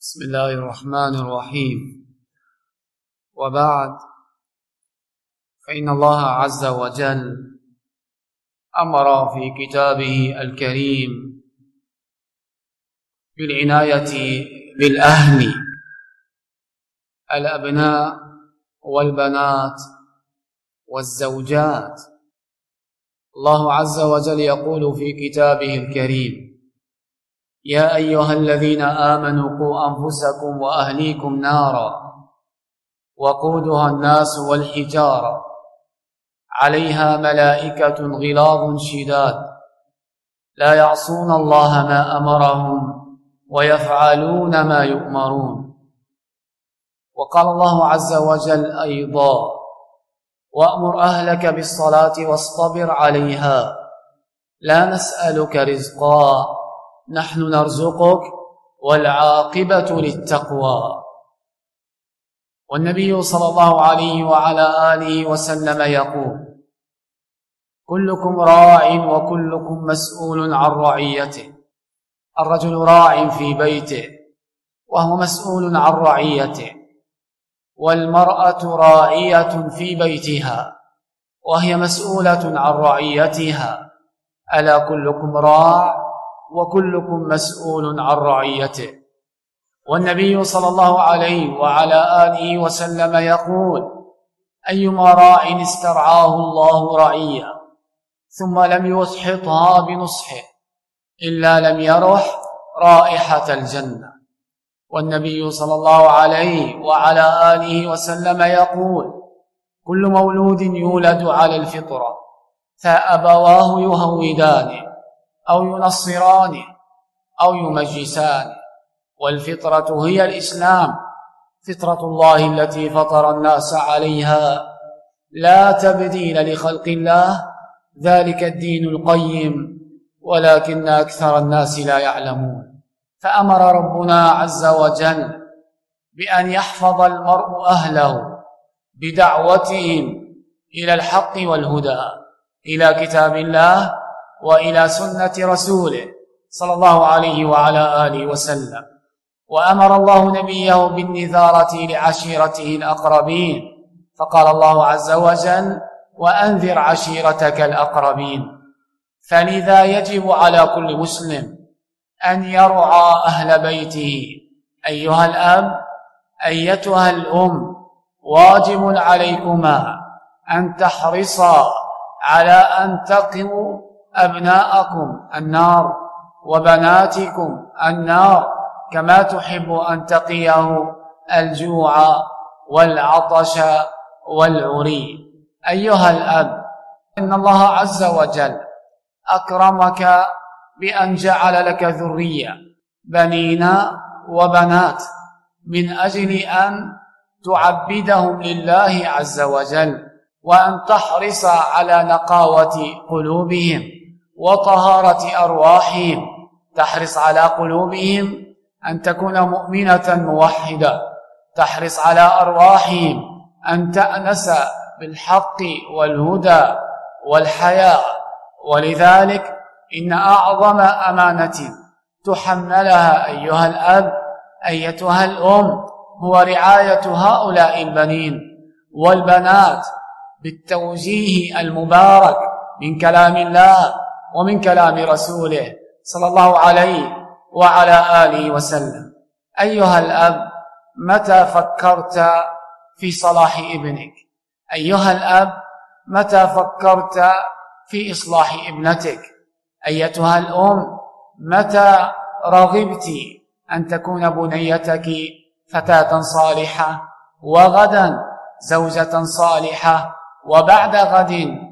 بسم الله الرحمن الرحيم. وبعد، فإن الله عز وجل أمر في كتابه الكريم بالعناية بالأهل، الأبناء والبنات والزوجات. الله عز وجل يقول في كتابه الكريم: يا أيها الذين آمنوا قوا أنفسكم وأهليكم نارا وقودها الناس والحجارة عليها ملائكة غلاظ شداد لا يعصون الله ما أمرهم ويفعلون ما يؤمرون. وقال الله عز وجل أيضا: وأمر أهلك بالصلاة واصطبر عليها لا نسألك رزقا نحن نرزقك والعاقبة للتقوى. والنبي صلى الله عليه وعلى آله وسلم يقول: كلكم راع وكلكم مسؤول عن رعيته. الرجل راع في بيته وهو مسؤول عن رعيته، والمرأة راعية في بيتها وهي مسؤولة عن رعيتها. ألا كلكم راع وكلكم مسؤول عن رعيته. والنبي صلى الله عليه وعلى آله وسلم يقول: أيما راع استرعاه الله رعية ثم لم يسحطها بنصحه إلا لم يرح رائحة الجنة. والنبي صلى الله عليه وعلى آله وسلم يقول: كل مولود يولد على الفطرة فأبواه يهودانه أو ينصرانه أو يمجسانه، والفطرة هي الإسلام، فطرة الله التي فطر الناس عليها لا تبديل لخلق الله، ذلك الدين القيم ولكن أكثر الناس لا يعلمون. فأمر ربنا عز وجل بأن يحفظ المرء أهله بدعوتهم إلى الحق والهدى، إلى كتاب الله وإلى سنة رسوله صلى الله عليه وعلى آله وسلم. وأمر الله نبيه بالنذارة لعشيرته الأقربين، فقال الله عز وجل: وأنذر عشيرتك الأقربين. فلذا يجب على كل مسلم أن يرعى أهل بيته. أيها الأب، أيتها الأم، واجب عليكما أن تحرصا على أن تقوا أبناءكم النار وبناتكم النار، كما تحب أن تقيه الجوع والعطش والعري. أيها الأب، إن الله عز وجل أكرمك بأن جعل لك ذرية، بنين وبنات، من أجل أن تعبدهم لله عز وجل، وأن تحرص على نقاوة قلوبهم وطهارة أرواحهم. تحرص على قلوبهم أن تكون مؤمنة موحدة، تحرص على أرواحهم أن تأنس بالحق والهدى والحياة. ولذلك إن أعظم أمانة تحملها أيها الأب أيتها الأم هو رعاية هؤلاء البنين والبنات بالتوجيه المبارك من كلام الله ومن كلام رسوله صلى الله عليه وعلى آله وسلم. أيها الأب، متى فكرت في صلاح ابنك؟ أيها الأب، متى فكرت في إصلاح ابنتك؟ أيتها الأم، متى رغبت أن تكون بنيتك فتاة صالحة، وغدا زوجة صالحة، وبعد غد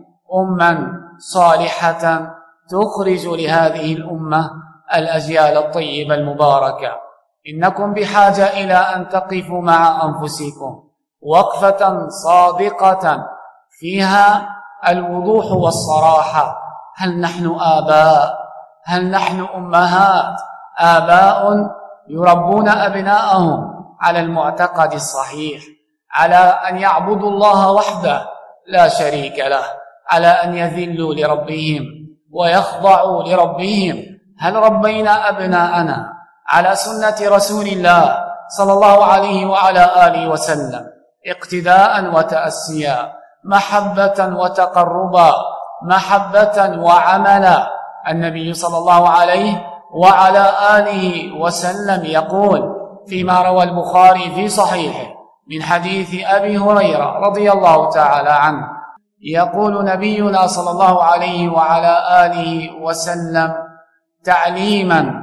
أما صالحة تخرج لهذه الأمة الأجيال الطيبة المباركة؟ إنكم بحاجة إلى أن تقفوا مع أنفسكم وقفة صادقة فيها الوضوح والصراحة. هل نحن آباء؟ هل نحن أمهات؟ آباء يربون أبناءهم على المعتقد الصحيح، على أن يعبدوا الله وحده لا شريك له، على أن يذلوا لربهم ويخضعوا لربهم. هل ربينا أبناءنا على سنة رسول الله صلى الله عليه وعلى آله وسلم اقتداء وتأسيا، محبة وتقربا، محبة وعملا. النبي صلى الله عليه وعلى آله وسلم يقول فيما روى البخاري في صحيحه من حديث أبي هريرة رضي الله تعالى عنه، يقول نبينا صلى الله عليه وعلى آله وسلم تعليما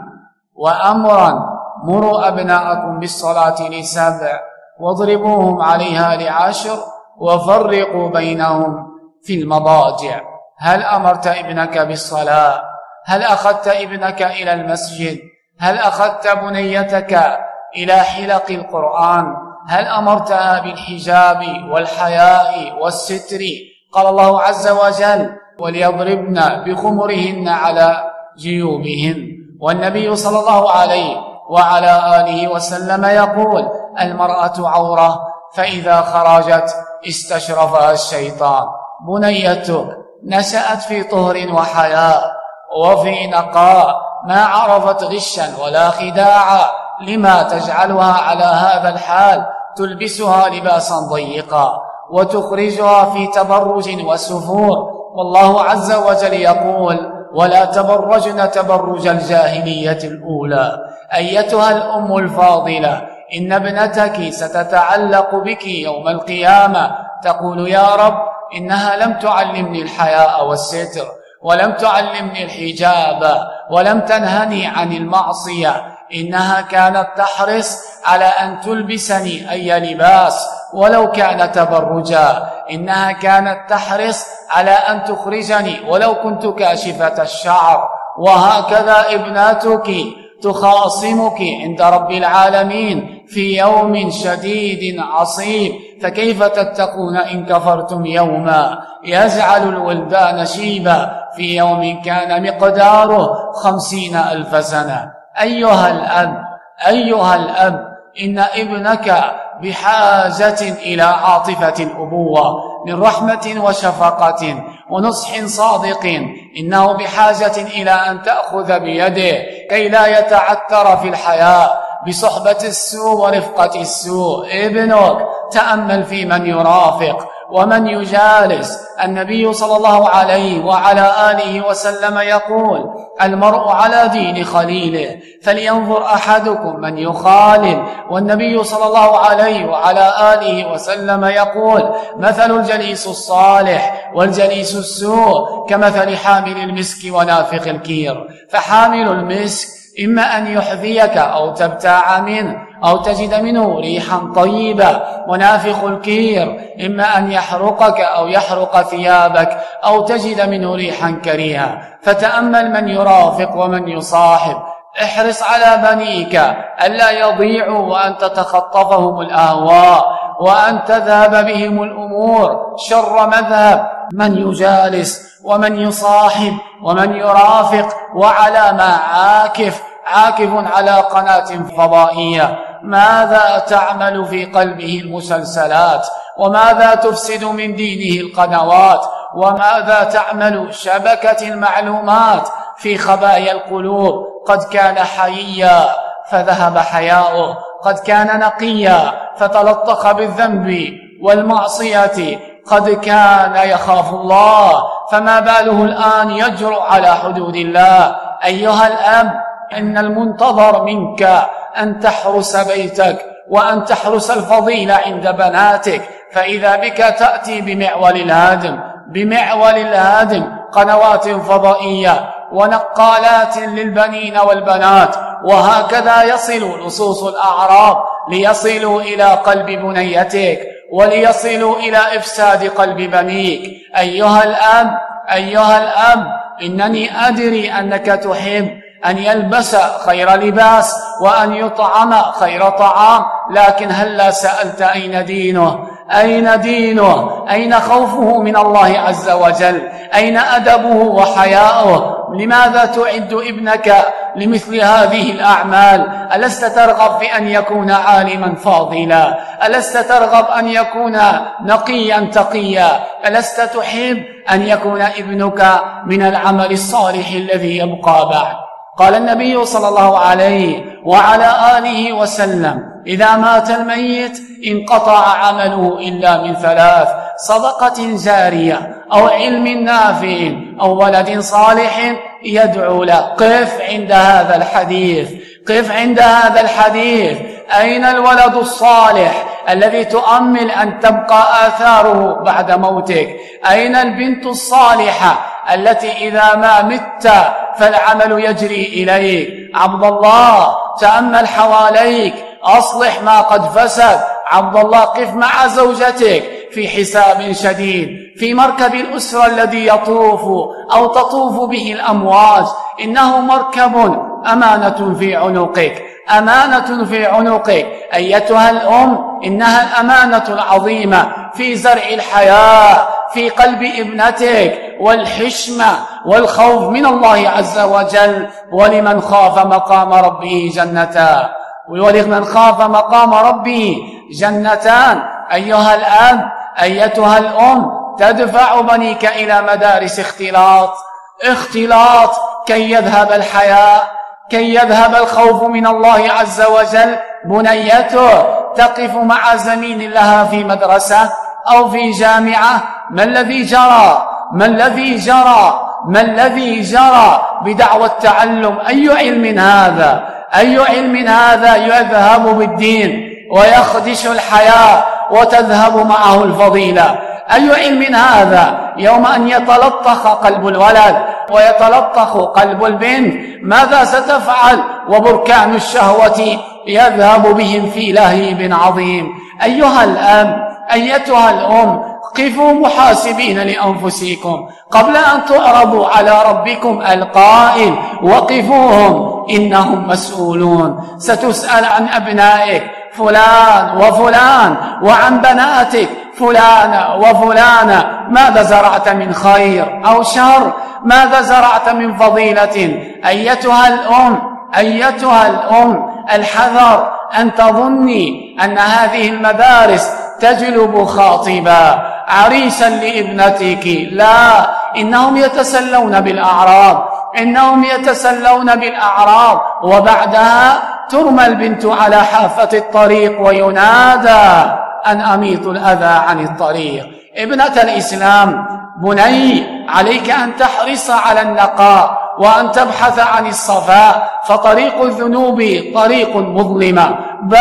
وأمرا: مروا أبناءكم بالصلاة ل7 واضربوهم عليها ل10 وفرقوا بينهم في المضاجع. هل أمرت ابنك بالصلاة؟ هل أخذت ابنك إلى المسجد؟ هل أخذت بنيتك إلى حلق القرآن؟ هل أمرتها بالحجاب والحياء والستر؟ قال الله عز وجل: وليضربن بخمرهن على جيوبهن. والنبي صلى الله عليه وعلى آله وسلم يقول: المرأة عورة، فإذا خرجت استشرفها الشيطان. بنيتك نشأت في طهر وحياء وفي نقاء، ما عرفت غشا ولا خداعا، لما تجعلها على هذا الحال؟ تلبسها لباسا ضيقا وتخرجها في تبرج وسفور. والله عز وجل يقول: ولا تبرجن تبرج الجاهلية الأولى. أيتها الأم الفاضلة، إن ابنتك ستتعلق بك يوم القيامة، تقول: يا رب، إنها لم تعلمني الحياء والستر، ولم تعلمني الحجاب، ولم تنهني عن المعصية. إنها كانت تحرص على أن تلبسني أي لباس ولو كان تبرجا. إنها كانت تحرص على أن تخرجني ولو كنت كاشفة الشعر. وهكذا ابناتك تخاصمك عند رب العالمين في يوم شديد عصيب، فكيف تتقون إن كفرتم يوما يجعل الولدان شيبا، في يوم كان مقداره 50,000 سنة. أيها الأب، إن ابنك بحاجة إلى عاطفة الأبوة، من رحمة وشفقة ونصح صادق. إنه بحاجة إلى أن تأخذ بيده كي لا يتعثر في الحياة بصحبة السوء ورفقة السوء. ابنك تأمل في من يرافق ومن يجالس. النبي صلى الله عليه وعلى آله وسلم يقول: المرء على دين خليله، فلينظر أحدكم من يخالل. والنبي صلى الله عليه وعلى آله وسلم يقول: مثل الجليس الصالح والجليس السوء كمثل حامل المسك ونافخ الكير. فحامل المسك إما أن يحذيك أو تبتاع منه أو تجد منه ريحا طيبة، ونافخ الكير إما أن يحرقك أو يحرق ثيابك أو تجد منه ريحا كريهة. فتأمل من يرافق ومن يصاحب. احرص على بنيك ألا يضيعوا وأن تتخطفهم الأهواء وأن تذهب بهم الأمور شر مذهب. من يجالس ومن يصاحب ومن يرافق، وعلى ما عاكف على قناة فضائية. ماذا تعمل في قلبه المسلسلات، وماذا تفسد من دينه القنوات، وماذا تعمل شبكة المعلومات في خبايا القلوب. قد كان حييا فذهب حياؤه، قد كان نقيا فتلطخ بالذنب والمعصية، قد كان يخاف الله فما باله الآن يجرؤ على حدود الله. أيها الأب، إن المنتظر منك أن تحرس بيتك وأن تحرس الفضيلة عند بناتك، فإذا بك تأتي بمعول الهادم قنوات فضائية ونقالات للبنين والبنات، وهكذا يصل لصوص الأعراب ليصلوا إلى قلب بنيتك وليصلوا إلى إفساد قلب بنيك. أيها الأب، إنني أدري أنك تحب أن يلبس خير لباس وأن يطعم خير طعام، لكن هل سألت أين دينه؟ أين خوفه من الله عز وجل؟ أين أدبه وحياؤه؟ لماذا تعد ابنك لمثل هذه الأعمال؟ ألست ترغب في أن يكون عالما فاضلا؟ ألست ترغب أن يكون نقيا تقيا؟ ألست تحب أن يكون ابنك من العمل الصالح الذي يبقى بعد؟ قال النبي صلى الله عليه وعلى آله وسلم: إذا مات الميت انقطع عمله إلا من ثلاث: صدقة جارية، أو علم نافع، أو ولد صالح يدعو له. قف عند هذا الحديث، قف عند هذا الحديث. أين الولد الصالح الذي تؤمل أن تبقى آثاره بعد موتك؟ أين البنت الصالحة التي إذا ما مت فالعمل يجري إليك؟ عبد الله، تأمل حواليك، أصلح ما قد فسد. عبد الله، قف مع زوجتك في حساب شديد، في مركب الأسرة الذي يطوف أو تطوف به الأمواج. إنه مركب أمانة في عنقك، أمانة في عنقك أيتها الأم. إنها الأمانة العظيمة في زرع الحياة في قلب ابنتك، والحشمة والخوف من الله عز وجل. ولمن خاف مقام ربه جنتان، ولمن خاف مقام ربه جنتان. أيها الأب، أيتها الأم، تدفع بنيك إلى مدارس اختلاط كي يذهب الحياء، كي يذهب الخوف من الله عز وجل. بنيته تقف مع زميل لها في مدرسة أو في جامعة. ما الذي جرى؟ ما الذي جرى؟ ما الذي جرى بدعوى التعلم؟ أي علم هذا؟ أي علم هذا يذهب بالدين ويخدش الحياة وتذهب معه الفضيلة؟ أي علم هذا؟ يوم أن يتلطخ قلب الولد ويتلطخ قلب البنت، ماذا ستفعل وبركان الشهوة يذهب بهم في لهيب عظيم؟ أيها الأب، أيتها الأم، قفوا محاسبين لأنفسكم قبل أن تعرضوا على ربكم القائل: وقفوهم إنهم مسؤولون. ستسأل عن أبنائك فلان وفلان، وعن بناتك فلانة وفلانة. ماذا زرعت من خير أو شر؟ ماذا زرعت من فضيلة؟ أيتها الأم، أيتها الأم، الحذر أن تظني أن هذه المدارس تجلب خاطبا عريسا لابنتك. لا، إنهم يتسلون بالأعراض، إنهم يتسلون بالأعراض، وبعدها ترمى البنت على حافة الطريق وينادى أن أميط الأذى عن الطريق. ابنة الإسلام، بني، عليك أن تحرص على النقاء وأن تبحث عن الصفاء، فطريق الذنوب طريق مظلمة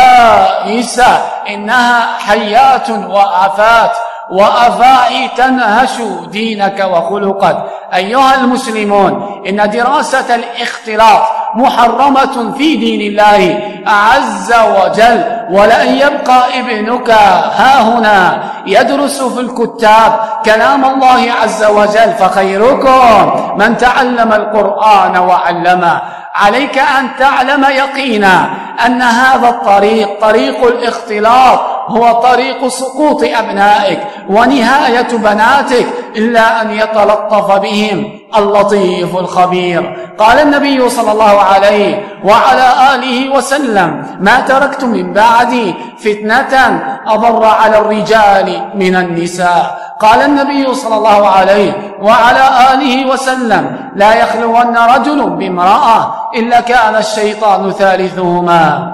بائسة، إنها حيات وآفات وأفاعي تنهش دينك وخلقك. أيها المسلمون، إن دراسة الاختلاط محرمة في دين الله عز وجل. ولأن يبقى ابنك هاهنا يدرس في الكتاب كلام الله عز وجل، فخيركم من تعلم القرآن وعلمه. عليك أن تعلم يقينا أن هذا الطريق، طريق الاختلاط، هو طريق سقوط أبنائك ونهاية بناتك، إلا أن يتلطف بهم اللطيف الخبير. قال النبي صلى الله عليه وعلى آله وسلم: ما تركت من بعدي فتنة أضر على الرجال من النساء. قال النبي صلى الله عليه وعلى آله وسلم: لا يخلون رجل بامرأة إلا كان الشيطان ثالثهما.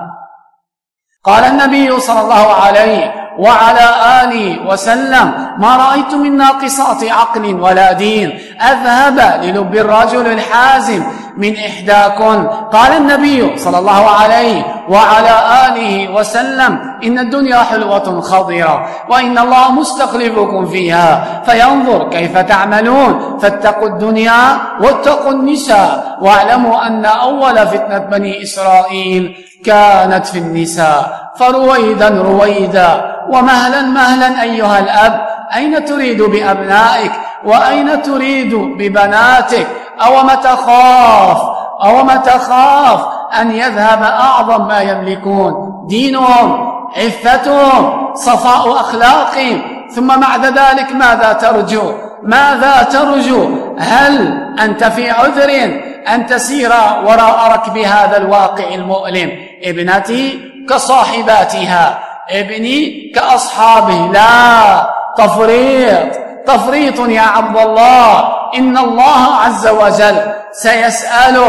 قال النبي صلى الله عليه وعلى آله وسلم: ما رأيت من ناقصات عقل ولا دين أذهب للب الرجل الحازم من إحداكن. قال النبي صلى الله عليه وعلى آله وسلم: إن الدنيا حلوة خضرة، وإن الله مستخلفكم فيها فينظر كيف تعملون، فاتقوا الدنيا واتقوا النساء، واعلموا أن أول فتنة بني إسرائيل كانت في النساء. فرويدا رويدا ومهلا مهلا أيها الأب، أين تريد بأبنائك وأين تريد ببناتك؟ أو ما تخاف أن يذهب أعظم ما يملكون، دينهم، عفتهم، صفاء أخلاقهم، ثم بعد ذلك ماذا ترجو؟ ماذا ترجو؟ هل أنت في عذر أن تسير وراء ركب هذا الواقع المؤلم؟ ابنتي كصاحباتها، ابني كأصحابه. لا، تفريط يا عبد الله. إن الله عز وجل سيسألك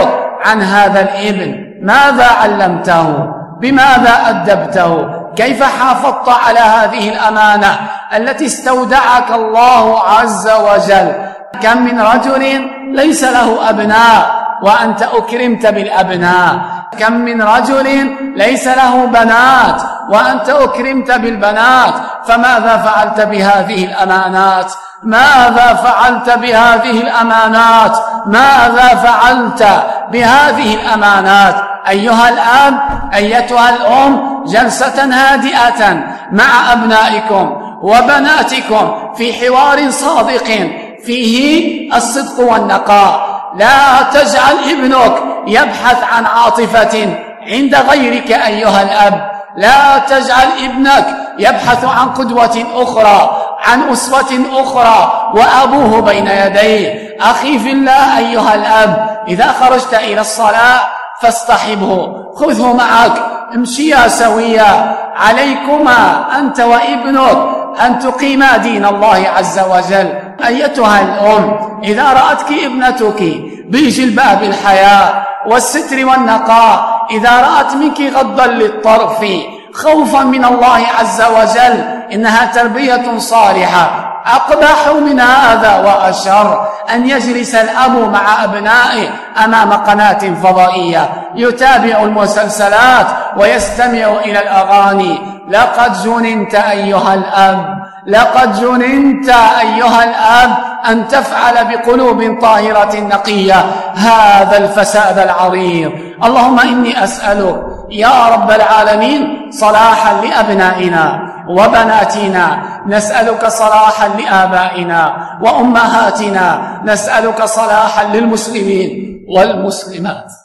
عن هذا الابن، ماذا علمته؟ بماذا أدبته؟ كيف حافظت على هذه الأمانة التي استودعك الله عز وجل؟ كم من رجل ليس له أبناء وأنت أكرمت بالأبناء، كم من رجل ليس له بنات وأنت أكرمت بالبنات، فماذا فعلت بهذه الأمانات؟ ماذا فعلت بهذه الأمانات؟ ماذا فعلت بهذه الأمانات؟ أيها الأب، أيتها الأم، جلسة هادئة مع أبنائكم وبناتكم في حوار صادق فيه الصدق والنقاء. لا تجعل ابنك يبحث عن عاطفة عند غيرك أيها الأب، لا تجعل ابنك يبحث عن قدوة أخرى، عن أسوة أخرى وأبوه بين يديه. أخي في الله أيها الأب، إذا خرجت إلى الصلاة فاصطحبه، خذه معك، امشيا سويا، عليكما أنت وابنك أن تقيما دين الله عز وجل. أيتها الأم، إذا رأتك ابنتك بجلباب الحياء والستر والنقاء، إذا رأت منك غضا للطرف خوفا من الله عز وجل، إنها تربية صالحة. أقبح من هذا وأشر أن يجلس الأب مع أبنائه أمام قناة فضائية يتابع المسلسلات ويستمع إلى الأغاني. لقد جننت أيها الأب، لقد جننت أيها الأب أن تفعل بقلوب طاهرة نقية هذا الفساد العريض. اللهم إني أسألك يا رب العالمين صلاحا لأبنائنا وبناتنا، نسألك صلاحا لآبائنا وأمهاتنا، نسألك صلاحا للمسلمين والمسلمات.